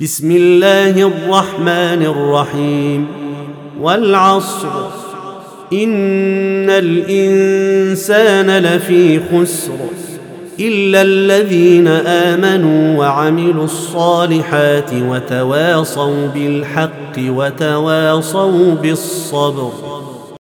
بسم الله الرحمن الرحيم. والعصر إن الإنسان لفي خسر إلا الذين آمنوا وعملوا الصالحات وتواصوا بالحق وتواصوا بالصبر.